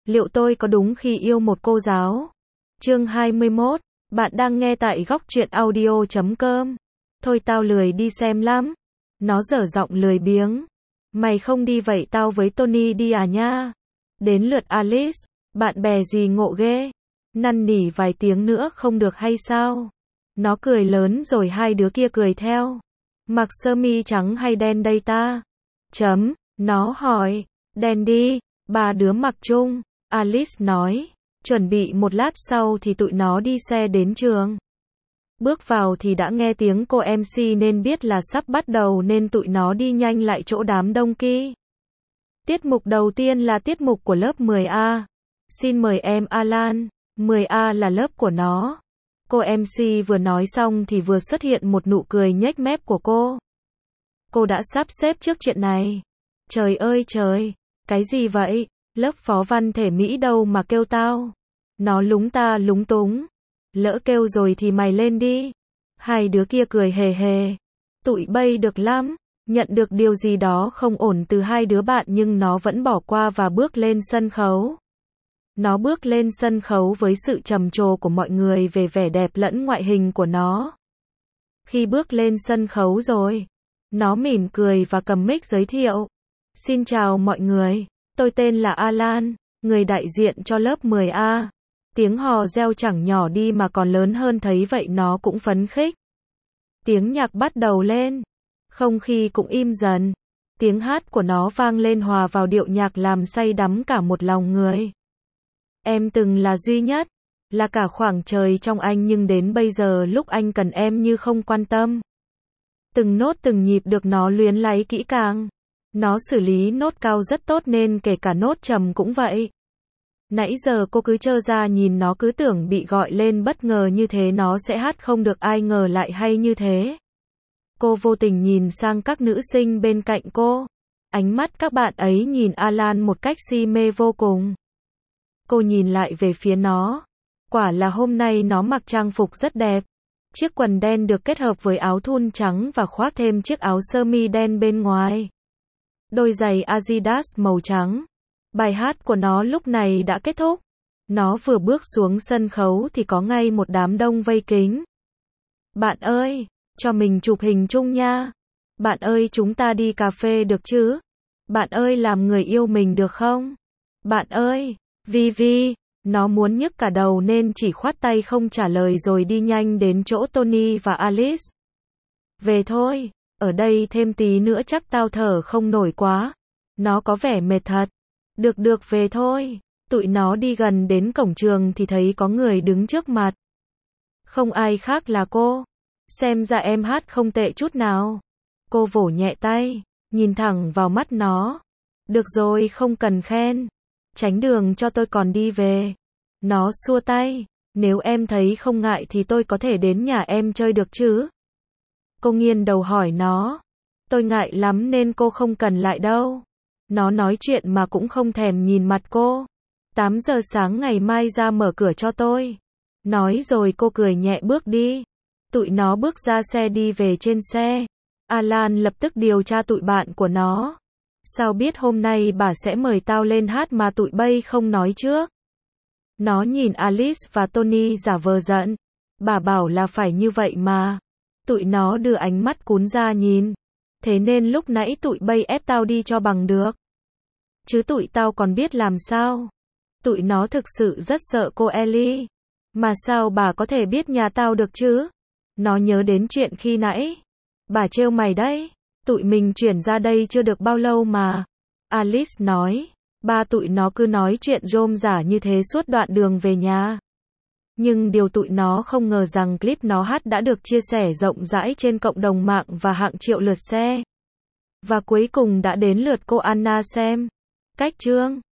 Liệu tôi có đúng khi yêu một cô giáo? Chương 21. Bạn đang nghe tại góc truyện audio.com. Thôi tao lười đi xem lắm. Nó dở giọng lười biếng. Mày không đi vậy tao với Tony đi à nha. Đến lượt Alice. Bạn bè gì ngộ ghê. Năn nỉ vài tiếng nữa không được hay sao? Nó cười lớn rồi hai đứa kia cười theo. Mặc sơ mi trắng hay đen đây ta? Nó hỏi. Đen đi. Ba đứa mặc chung. Alice nói. Chuẩn bị một lát sau thì tụi nó đi xe đến trường. Bước vào thì đã nghe tiếng cô MC nên biết là sắp bắt đầu nên tụi nó đi nhanh lại chỗ đám đông kia. Tiết mục đầu tiên là tiết mục của lớp 10A. Xin mời em Alan. 10A là lớp của nó. Cô MC vừa nói xong thì vừa xuất hiện một nụ cười nhếch mép của cô. Cô đã sắp xếp trước chuyện này. Trời ơi trời, cái gì vậy? Lớp phó văn thể Mỹ đâu mà kêu tao? Nó lúng ta lúng túng. Lỡ kêu rồi thì mày lên đi. Hai đứa kia cười hề hề. Tụi bay được lắm. Nhận được điều gì đó không ổn từ hai đứa bạn nhưng nó vẫn bỏ qua và bước lên sân khấu. Nó bước lên sân khấu với sự trầm trồ của mọi người về vẻ đẹp lẫn ngoại hình của nó. Khi bước lên sân khấu rồi, nó mỉm cười và cầm mic giới thiệu. Xin chào mọi người, tôi tên là Alan, người đại diện cho lớp 10A. Tiếng hò reo chẳng nhỏ đi mà còn lớn hơn thấy vậy nó cũng phấn khích. Tiếng nhạc bắt đầu lên, không khí cũng im dần. Tiếng hát của nó vang lên hòa vào điệu nhạc làm say đắm cả một lòng người. Em từng là duy nhất, là cả khoảng trời trong anh nhưng đến bây giờ lúc anh cần em như không quan tâm. Từng nốt từng nhịp được nó luyến láy kỹ càng. Nó xử lý nốt cao rất tốt nên kể cả nốt trầm cũng vậy. Nãy giờ cô cứ trơ ra nhìn nó cứ tưởng bị gọi lên bất ngờ như thế nó sẽ hát không được ai ngờ lại hay như thế. Cô vô tình nhìn sang các nữ sinh bên cạnh cô. Ánh mắt các bạn ấy nhìn Alan một cách si mê vô cùng. Cô nhìn lại về phía nó. Quả là hôm nay nó mặc trang phục rất đẹp. Chiếc quần đen được kết hợp với áo thun trắng và khoác thêm chiếc áo sơ mi đen bên ngoài. Đôi giày Adidas màu trắng. Bài hát của nó lúc này đã kết thúc. Nó vừa bước xuống sân khấu thì có ngay một đám đông vây kính. Bạn ơi, cho mình chụp hình chung nha. Bạn ơi chúng ta đi cà phê được chứ? Bạn ơi làm người yêu mình được không? Bạn ơi, Vivi, nó muốn nhức cả đầu nên chỉ khoát tay không trả lời rồi đi nhanh đến chỗ Tony và Alice. Về thôi, ở đây thêm tí nữa chắc tao thở không nổi quá. Nó có vẻ mệt thật. Được về thôi. Tụi nó đi gần đến cổng trường thì thấy có người đứng trước mặt. Không ai khác là cô. Xem ra em hát không tệ chút nào. Cô vỗ nhẹ tay, nhìn thẳng vào mắt nó. Được rồi không cần khen. Tránh đường cho tôi còn đi về. Nó xua tay. Nếu em thấy không ngại thì tôi có thể đến nhà em chơi được chứ? Cô nghiêng đầu hỏi nó. Tôi ngại lắm nên cô không cần lại đâu. Nó nói chuyện mà cũng không thèm nhìn mặt cô. 8 giờ sáng ngày mai ra mở cửa cho tôi. Nói rồi cô cười nhẹ bước đi. Tụi nó bước ra xe đi về trên xe. Alan lập tức điều tra tụi bạn của nó. Sao biết hôm nay bà sẽ mời tao lên hát mà tụi bay không nói trước? Nó nhìn Alice và Tony giả vờ giận. Bà bảo là phải như vậy mà. Tụi nó đưa ánh mắt cún ra nhìn. Thế nên lúc nãy tụi bay ép tao đi cho bằng được. Chứ tụi tao còn biết làm sao. Tụi nó thực sự rất sợ cô Ellie. Mà sao bà có thể biết nhà tao được chứ? Nó nhớ đến chuyện khi nãy. Bà trêu mày đấy. Tụi mình chuyển ra đây chưa được bao lâu mà. Alice nói. Ba tụi nó cứ nói chuyện rôm rả như thế suốt đoạn đường về nhà. Nhưng điều tụi nó không ngờ rằng clip nó hát đã được chia sẻ rộng rãi trên cộng đồng mạng và hàng triệu lượt share. Và cuối cùng đã đến lượt cô Anna xem. Cách chương